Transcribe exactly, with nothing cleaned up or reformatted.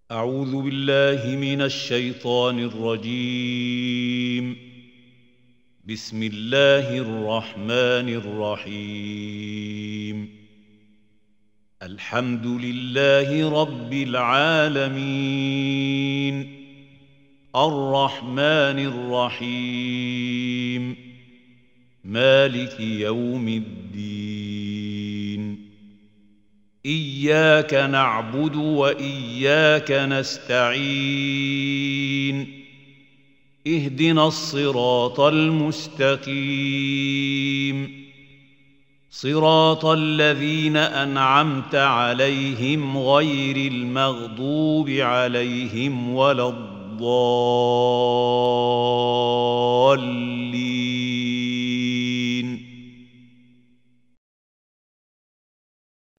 أعوذ بالله من الشيطان الرجيم. بسم الله الرحمن الرحيم. الحمد لله رب العالمين، الرحمن الرحيم، مالك يوم الدين. إياك نعبد وإياك نستعين. اهدنا الصراط المستقيم، صراط الذين أنعمت عليهم غير المغضوب عليهم ولا الضالين.